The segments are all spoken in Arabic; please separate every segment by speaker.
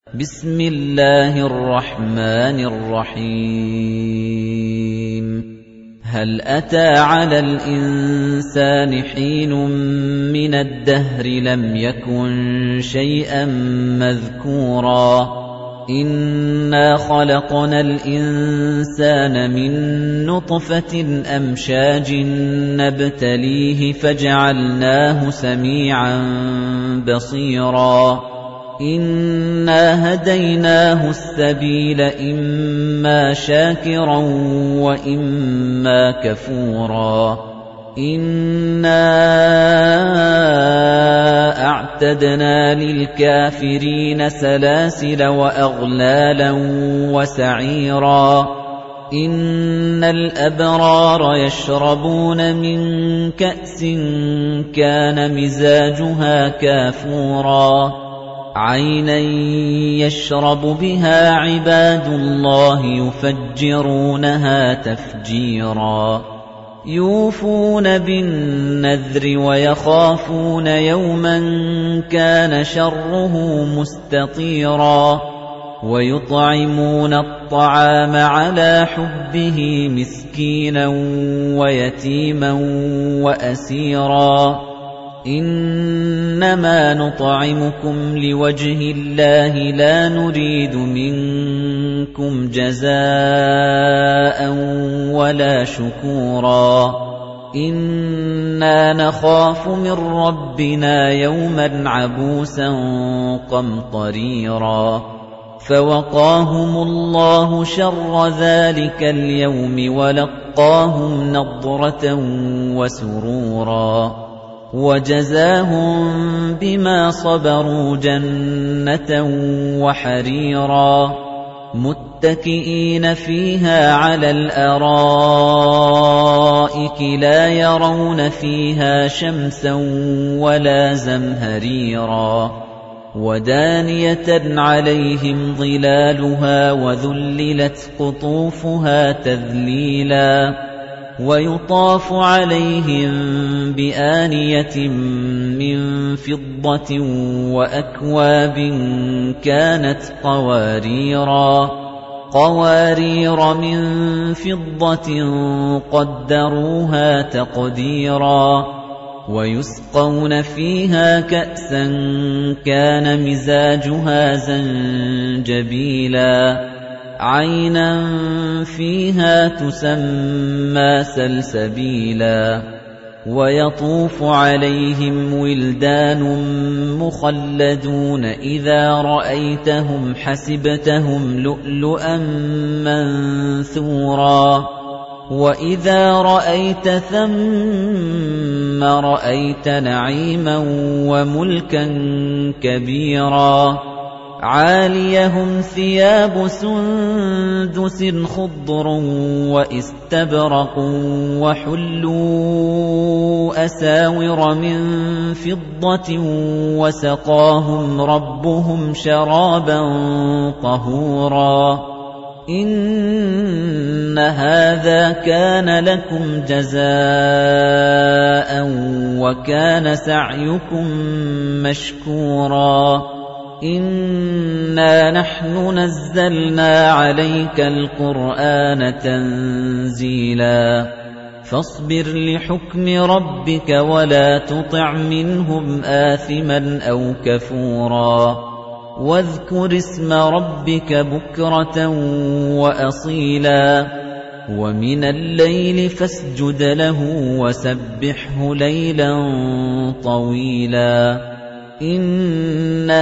Speaker 1: بسم الله الرحمن الرحيم هل أتى على الإنسان حين من الدهر لم يكن شيئا مذكورا إنا خلقنا الإنسان من نطفة أمشاج نبتليه فجعلناه سميعا بصيرا إنا هديناه السبيل إما شاكرا وإما كفورا إنا أعتدنا للكافرين سلاسل وأغلالا وسعيرا إن الأبرار يشربون من كأس كان مزاجها كافورا عينا يشرب بها عباد الله يفجرونها تفجيرا يوفون بالنذر ويخافون يوما كان شره مستطيرا ويطعمون الطعام على حبه مسكينا ويتيما وأسيرا إنما نطعمكم لوجه الله لا نريد منكم جزاء ولا شكورا إنا نخاف من ربنا يوما عبوسا قمطريرا فوقاهم الله شر ذلك اليوم ولقاهم نضرة وسرورا وجزاهم بما صبروا جنة وحريرا متكئين فيها على الأرائك لا يرون فيها شمسا ولا زمهريرا ودانية عليهم ظلالها وذللت قطوفها تذليلا ويطاف عليهم بآنية من فضة وأكواب كانت قوارير من فضة قدروها تقديرا ويسقون فيها كأسا كان مزاجها زنجبيلا عينا فيها تسمى سلسبيلا ويطوف عليهم ولدان مخلدون إذا رأيتهم حسبتهم لؤلؤا منثورا وإذا رأيت ثم رأيت نعيما وملكا كبيرا عاليهم ثياب سندس خضر واستبرق وحلوا أساور من فضة وسقاهم ربهم شرابا طهورا إن هذا كان لكم جزاء وكان سعيكم مشكورا إنا نحن نزلنا عليك القرآن تنزيلا فاصبر لحكم ربك ولا تطع منهم آثما أو كفورا واذكر اسم ربك بكرة وأصيلا ومن الليل فاسجد له وسبحه ليلا طويلا إن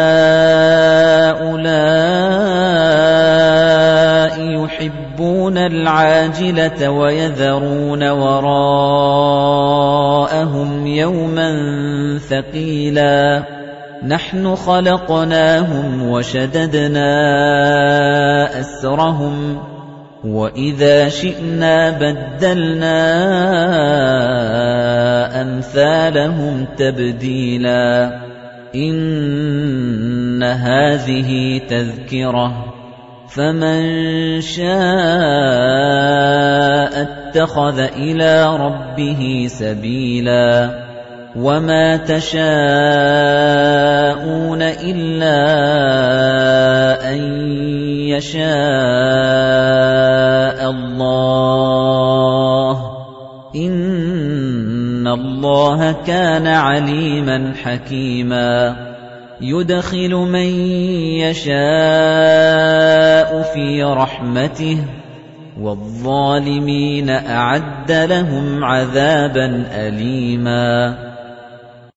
Speaker 1: هؤلاء يحبون العاجلة ويذرون وراءهم يوما ثقيلا نحن خلقناهم وشددنا أسرهم وإذا شئنا بدلنا أمثالهم تبديلا إن هذه تذكرة فمن شاء اتخذ إلى ربه سبيلا وما تشاءون إلا يَشَاءَ اللَّهُ ۚ إِنَّ اللَّهَ كَانَ عَلِيمًا حَكِيمًا يُدْخِلُ مَن يَشَاءُ فِي رَحْمَتِهِ ۚ وَالظَّالِمِينَ أَعَدَّ لَهُمْ عَذَابًا أَلِيمًا